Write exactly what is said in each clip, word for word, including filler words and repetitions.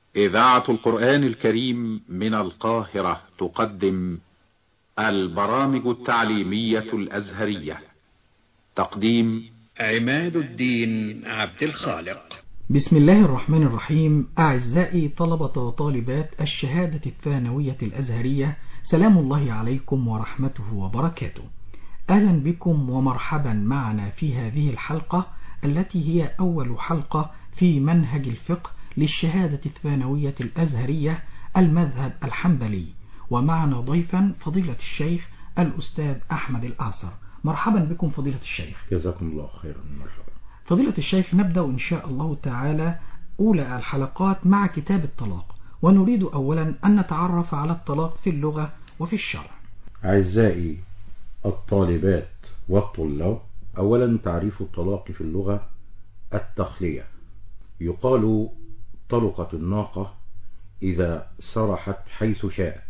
إذاعة القرآن الكريم من القاهرة تقدم البرامج التعليمية الأزهرية. تقديم عماد الدين عبد الخالق. بسم الله الرحمن الرحيم. أعزائي طلبة وطالبات الشهادة الثانوية الأزهرية، سلام الله عليكم ورحمته وبركاته. أهلا بكم ومرحبا معنا في هذه الحلقة التي هي أول حلقة في منهج الفقه للشهادة الثانوية الأزهرية المذهب الحنبلي، ومعنا ضيفا فضيلة الشيخ الأستاذ أحمد الأعصر. مرحبا بكم فضيلة الشيخ. جزاكم الله خيرا. مرحبا فضيلة الشيخ، نبدأ إن شاء الله تعالى أولى الحلقات مع كتاب الطلاق، ونريد أولا أن نتعرف على الطلاق في اللغة وفي الشرع. أعزائي الطالبات والطلاب، أولا تعريف الطلاق في اللغة: التخلية. يقال طلقت الناقة إذا سرحت حيث شاءت.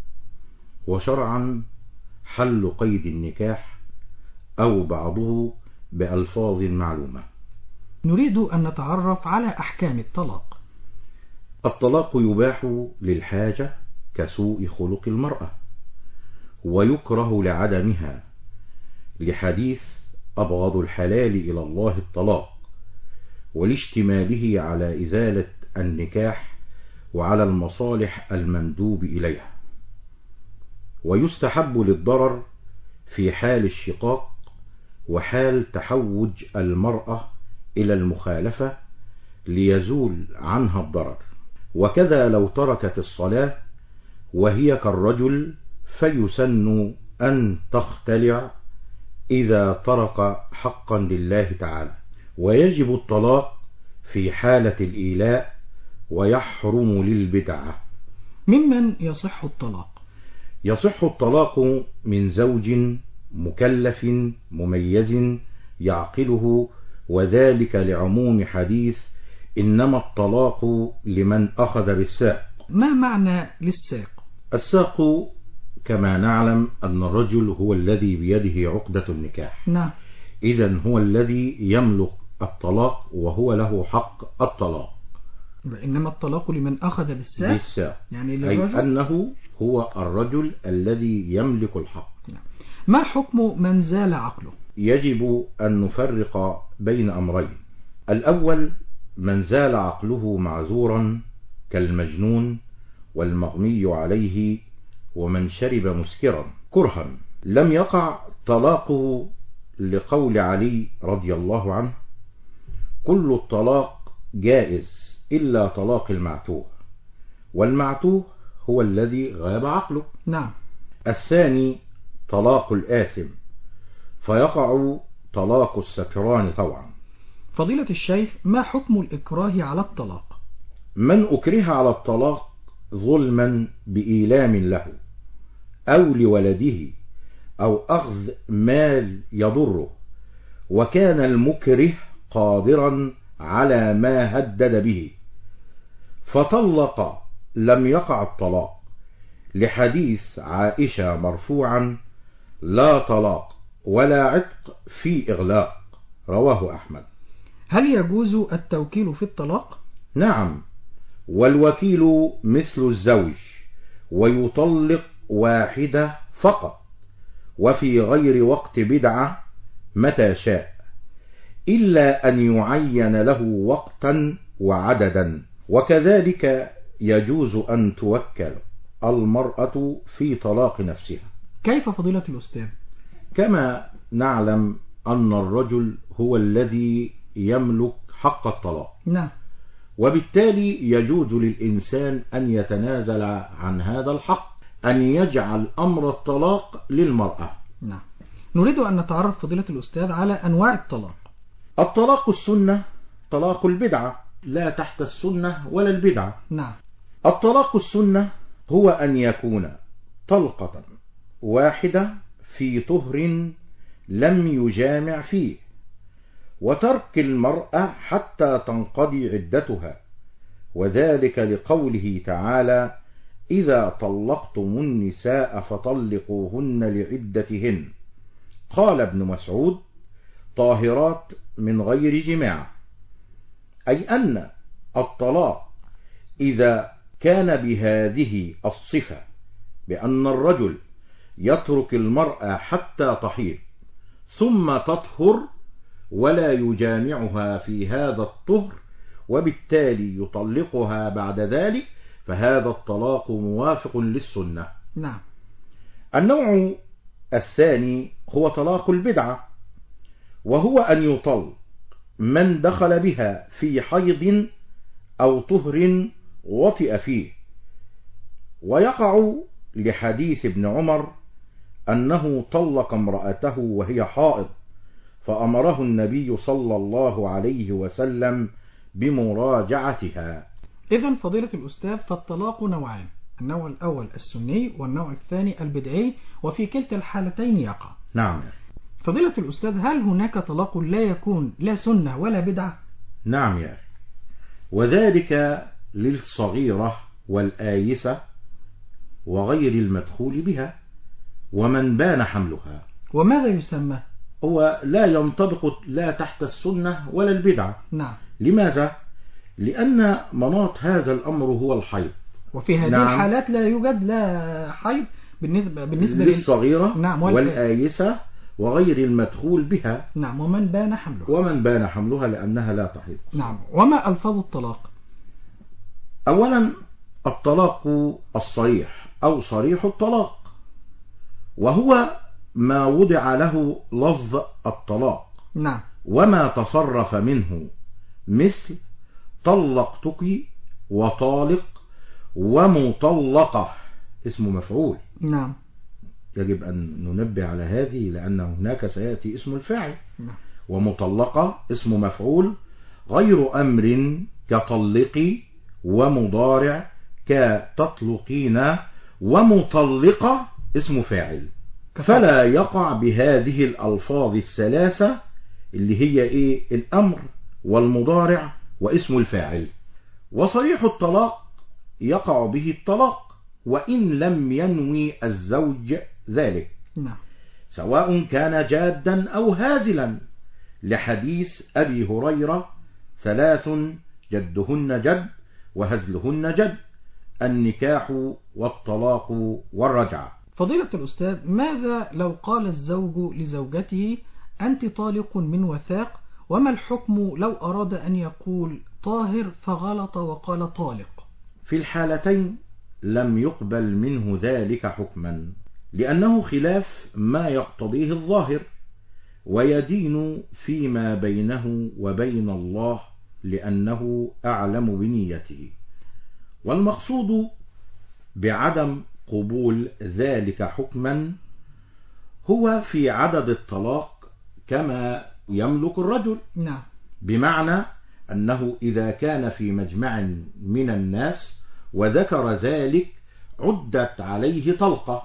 وشرعا حل قيد النكاح أو بعضه بألفاظ معلومة. نريد أن نتعرف على أحكام الطلاق. الطلاق يباح للحاجة كسوء خلق المرأة، ويكره لعدمها، لحديث أبغض الحلال إلى الله الطلاق، ولاشتماله على إزالة النكاح وعلى المصالح المندوب إليها. ويستحب للضرر في حال الشقاق وحال تحوج المرأة إلى المخالفة ليزول عنها الضرر. وكذا لو تركت الصلاة وهي كالرجل فيسن أن تختلع إذا ترك حقا لله تعالى. ويجب الطلاق في حالة الإيلاء، ويحرم للبدعة. ممن يصح الطلاق؟ يصح الطلاق من زوج مكلف مميز يعقله، وذلك لعموم حديث إنما الطلاق لمن أخذ بالساق. ما معنى للساق؟ الساق كما نعلم أن الرجل هو الذي بيده عقدة النكاح. نعم. إذن هو الذي يملك الطلاق وهو له حق الطلاق. إنما الطلاق لمن أخذ بالساق، بالساق. يعني للرجل، أي أنه هو الرجل الذي يملك الحق. نعم. ما حكم من زال عقله؟ يجب أن نفرق بين أمرين. الأول من زال عقله معذورا كالمجنون والمغمي عليه ومن شرب مسكرا كرها لم يقع طلاقه، لقول علي رضي الله عنه: كل الطلاق جائز إلا طلاق المعتوه، والمعتوه هو الذي غاب عقله. نعم. الثاني طلاق الآثم، فيقع طلاق السكران طوعا. فضيلة الشيخ، ما حكم الإكراه على الطلاق؟ من أكره على الطلاق ظلما بإيلام له أو لولده أو أخذ مال يضره، وكان المكره قادرا على ما هدد به فطلق، لم يقع الطلاق، لحديث عائشة مرفوعا: لا طلاق ولا عتق في إغلاق، رواه أحمد. هل يجوز التوكيل في الطلاق؟ نعم، والوكيل مثل الزوج، ويطلق واحدة فقط، وفي غير وقت بدعة متى شاء، إلا أن يعين له وقتا وعددا. وكذلك يجوز أن توكل المرأة في طلاق نفسها. كيف فضيلة الأستاذ؟ كما نعلم أن الرجل هو الذي يملك حق الطلاق. نعم. وبالتالي يجوز للإنسان أن يتنازل عن هذا الحق، أن يجعل أمر الطلاق للمرأة. نعم. نريد أن نتعرف فضيلة الأستاذ على أنواع الطلاق. الطلاق السنة طلاق البدعة، لا تحت السنة ولا البدعة. نعم. الطلاق السنة هو أن يكون طلقة واحدة في طهر لم يجامع فيه، وترك المرأة حتى تنقضي عدتها، وذلك لقوله تعالى: إذا طلقتم النساء فطلقوهن لعدتهن. قال ابن مسعود: طاهرات من غير جماع، أي أن الطلاق إذا كان بهذه الصفة بأن الرجل يترك المرأة حتى تحيض ثم تطهر ولا يجامعها في هذا الطهر وبالتالي يطلقها بعد ذلك، فهذا الطلاق موافق للسنة. نعم. النوع الثاني هو طلاق البدعة، وهو أن يطلق من دخل بها في حيض أو طهر وطئ فيه، ويقع لحديث ابن عمر أنه طلق امرأته وهي حائض فأمره النبي صلى الله عليه وسلم بمراجعتها. إذن فضيلة الأستاذ فالطلاق نوعان، النوع الأول السني والنوع الثاني البدعي، وفي كلتا الحالتين يقع. نعم. فضيلة الأستاذ هل هناك طلاق لا يكون لا سنة ولا بدعة؟ نعم يا أخي، وذلك للصغيرة والآيسة وغير المدخول بها ومن بان حملها. وماذا يسمى؟ هو لا ينطبق لا تحت السنة ولا البدعة. نعم. لماذا؟ لأن مناط هذا الأمر هو الحيض، وفي هذه نعم. الحالات لا يوجد لا حيض بالنسبة بالنسبة للصغيرة نعم. والآيسة وغير المدخول بها. نعم. ومن بان حملها ومن بان حملها لأنها لا تحيض. نعم. وما ألفاظ الطلاق؟ أولا الطلاق الصريح أو صريح الطلاق، وهو ما وضع له لفظ الطلاق. نعم. وما تصرف منه مثل طلقتك وطالق ومطلقة اسم مفعول. نعم. يجب أن ننبه على هذه لأن هناك سيأتي اسم الفاعل. نعم. ومطلقة اسم مفعول غير أمر كطلقي، ومضارع كتطلقين، ومطلقة اسم فاعل، فلا يقع بهذه الألفاظ الثلاثة اللي هي إيه؟ الأمر والمضارع واسم الفاعل. وصريح الطلاق يقع به الطلاق وإن لم ينوي الزوج ذلك. نعم. سواء كان جادا أو هازلا، لحديث أبي هريرة: ثلاث جدهن جد وهزلهن جد، النكاح والطلاق والرجعة. فضيلة الأستاذ، ماذا لو قال الزوج لزوجته أنت طالق من وثاق، وما الحكم لو أراد أن يقول طاهر فغلط وقال طالق؟ في الحالتين لم يقبل منه ذلك حكما، لأنه خلاف ما يقتضيه الظاهر، ويدين فيما بينه وبين الله لأنه أعلم بنيته. والمقصود بعدم قبول ذلك حكما هو في عدد الطلاق كما يملك الرجل. نعم. بمعنى أنه إذا كان في مجمع من الناس وذكر ذلك عدت عليه طلقة.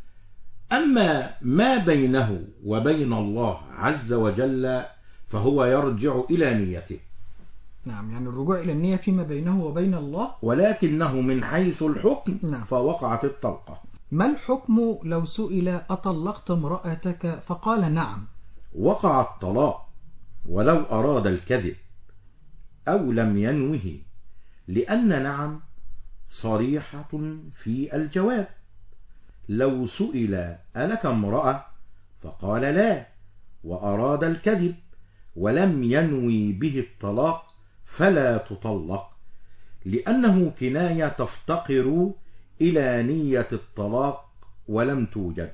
أما ما بينه وبين الله عز وجل فهو يرجع إلى نيته. نعم، يعني الرجوع إلى النية فيما بينه وبين الله، ولكنه من حيث الحكم نعم. فوقعت الطلقة. ما الحكم لو سئل أطلقت امرأتك فقال نعم؟ وقع الطلاق ولو أراد الكذب أو لم ينوه، لأن نعم صريحة في الجواب. لو سئل ألك امرأة فقال لا وأراد الكذب ولم ينوي به الطلاق فلا تطلق، لأنه كناية تفتقر إلى نية الطلاق ولم توجد.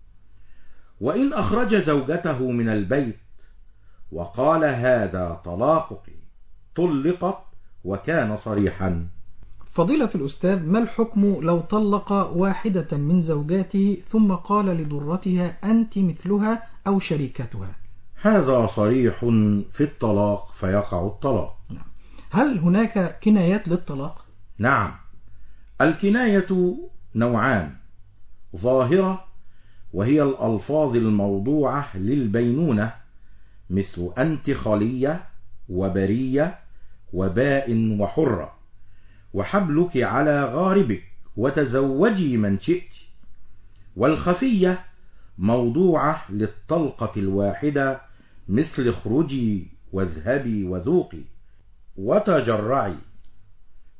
وإن أخرج زوجته من البيت وقال هذا طلاقك طلقت وكان صريحا. فضيلة الأستاذ، ما الحكم لو طلق واحدة من زوجاته ثم قال لضرتها أنت مثلها أو شريكتها؟ هذا صريح في الطلاق فيقع الطلاق. هل هناك كنايات للطلاق؟ نعم، الكناية نوعان: ظاهرة وهي الألفاظ الموضوعة للبينونة، مثل أنت خلية وبرية وباء وحرة، وحبلك على غاربك وتزوجي من شئت. والخفية موضوعة للطلقة الواحدة، مثل اخرجي واذهبي وذوقي وتجرعي.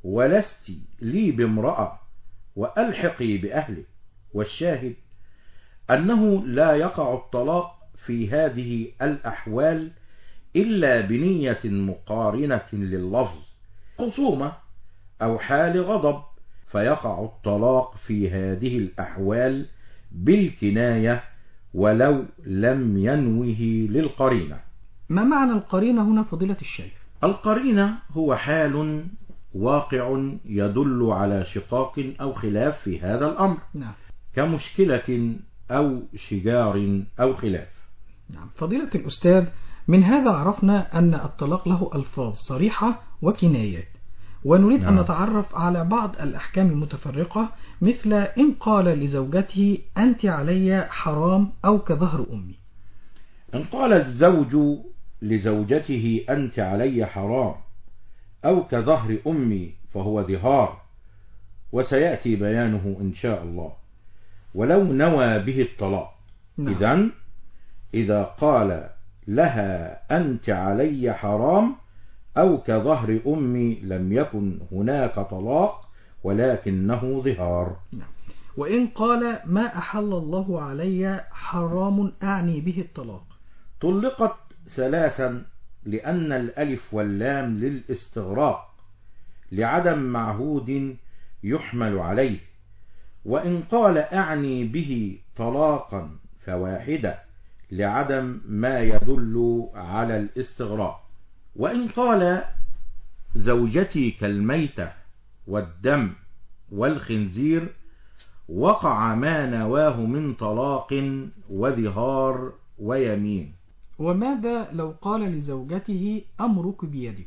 ولست لي بامرأة وألحقي بأهلك. والشاهد أنه لا يقع الطلاق في هذه الأحوال إلا بنية مقارنة لللفظ، خصومة أو حال غضب، فيقع الطلاق في هذه الأحوال بالكناية ولو لم ينوه للقرينة. ما معنى القرينة هنا فضيلة الشيخ؟ القرينة هو حال واقع يدل على شقاق أو خلاف في هذا الأمر، نعم. كمشكلة أو شجار أو خلاف. نعم. فضيلة الأستاذ، من هذا عرفنا أن الطلاق له ألفاظ صريحة وكنايات، ونريد نعم. أن نتعرف على بعض الأحكام المتفرقة، مثل إن قال لزوجته أنت علي حرام أو كظهر أمي. إن قال الزوج لزوجته أنت علي حرام أو كظهر أمي فهو ظهار، وسيأتي بيانه إن شاء الله. ولو نوى به الطلاق، نعم. إذن إذا قال لها أنت علي حرام أو كظهر أمي لم يكن هناك طلاق ولكنه ظهار. نعم. وإن قال ما أحل الله علي حرام أعني به الطلاق، طلقت ثلاثا لأن الألف واللام للاستغراق لعدم معهود يحمل عليه. وإن قال أعني به طلاقا فواحدة لعدم ما يدل على الاستغراق. وإن قال زوجتي كالميتة والدم والخنزير وقع ما نواه من طلاق وظهار ويمين. وماذا لو قال لزوجته أمرك بيدك؟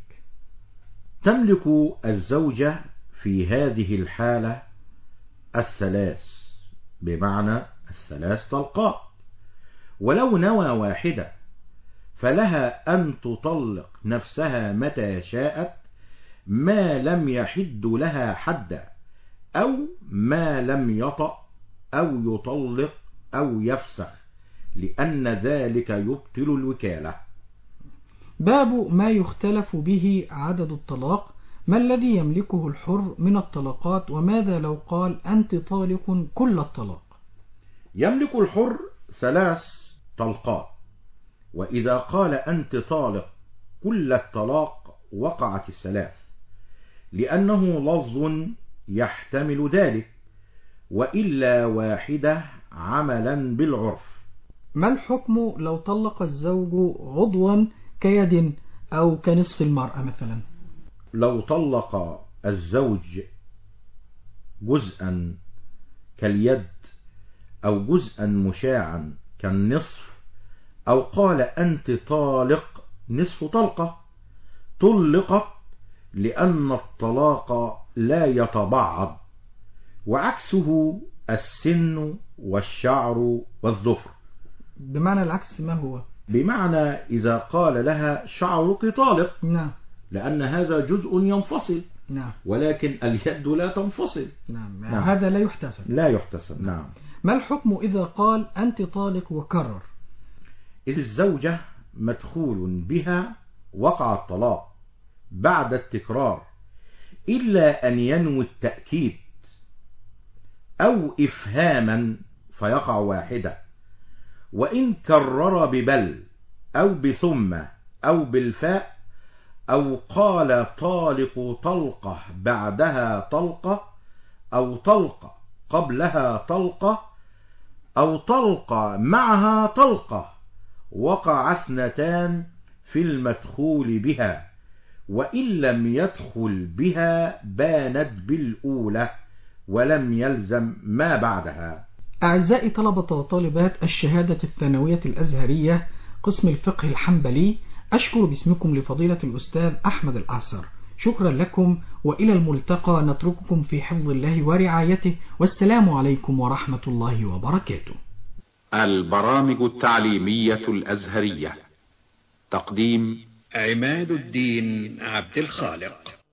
تملك الزوجة في هذه الحالة الثلاث، بمعنى الثلاث طلقات، ولو نوى واحدة فلها أن تطلق نفسها متى شاءت ما لم يحد لها حدا، أو ما لم يطأ أو يطلق أو يفسخ، لأن ذلك يبطل الوكالة. باب ما يختلف به عدد الطلاق. ما الذي يملكه الحر من الطلاقات؟ وماذا لو قال أنت طالق كل الطلاق؟ يملك الحر ثلاث طلقات، وإذا قال أنت طالق كل الطلاق وقعت الثلاث، لأنه لفظ يحتمل ذلك، وإلا واحدة عملا بالعرف. ما الحكم لو طلق الزوج عضوا كيد أو كنصف المرأة مثلا؟ لو طلق الزوج جزءا كاليد أو جزءا مشاعا كالنصف، أو قال أنت طالق نصف طلقة، طلقت لأن الطلاق لا يتبعض، وعكسه السن والشعر والظفر. بمعنى العكس ما هو؟ بمعنى إذا قال لها شعرك طالق، نعم، لأن هذا جزء ينفصل، نعم، ولكن اليد لا تنفصل، نعم. نعم. هذا لا يحتسب، لا يحتسب، نعم. ما الحكم إذا قال أنت طالق وكرر؟ إذ الزوجة مدخول بها وقع الطلاق بعد التكرار، إلا أن ينوي التأكيد أو إفهاما فيقع واحدة. وإن كرر ببل أو بثم أو بالفاء، أو قال طالق طلقة بعدها طلقة، أو طلقة قبلها طلقة، أو طلقة معها طلقة، وقع اثنتان في المدخول بها، وإن لم يدخل بها بانت بالأولى ولم يلزم ما بعدها. أعزائي طلبة وطالبات الشهادة الثانوية الأزهرية قسم الفقه الحنبلي، أشكر باسمكم لفضيلة الأستاذ أحمد الأعصر. شكرا لكم، وإلى الملتقى، نترككم في حفظ الله ورعايته، والسلام عليكم ورحمة الله وبركاته. البرامج التعليمية الأزهرية. تقديم عماد الدين عبد الخالق.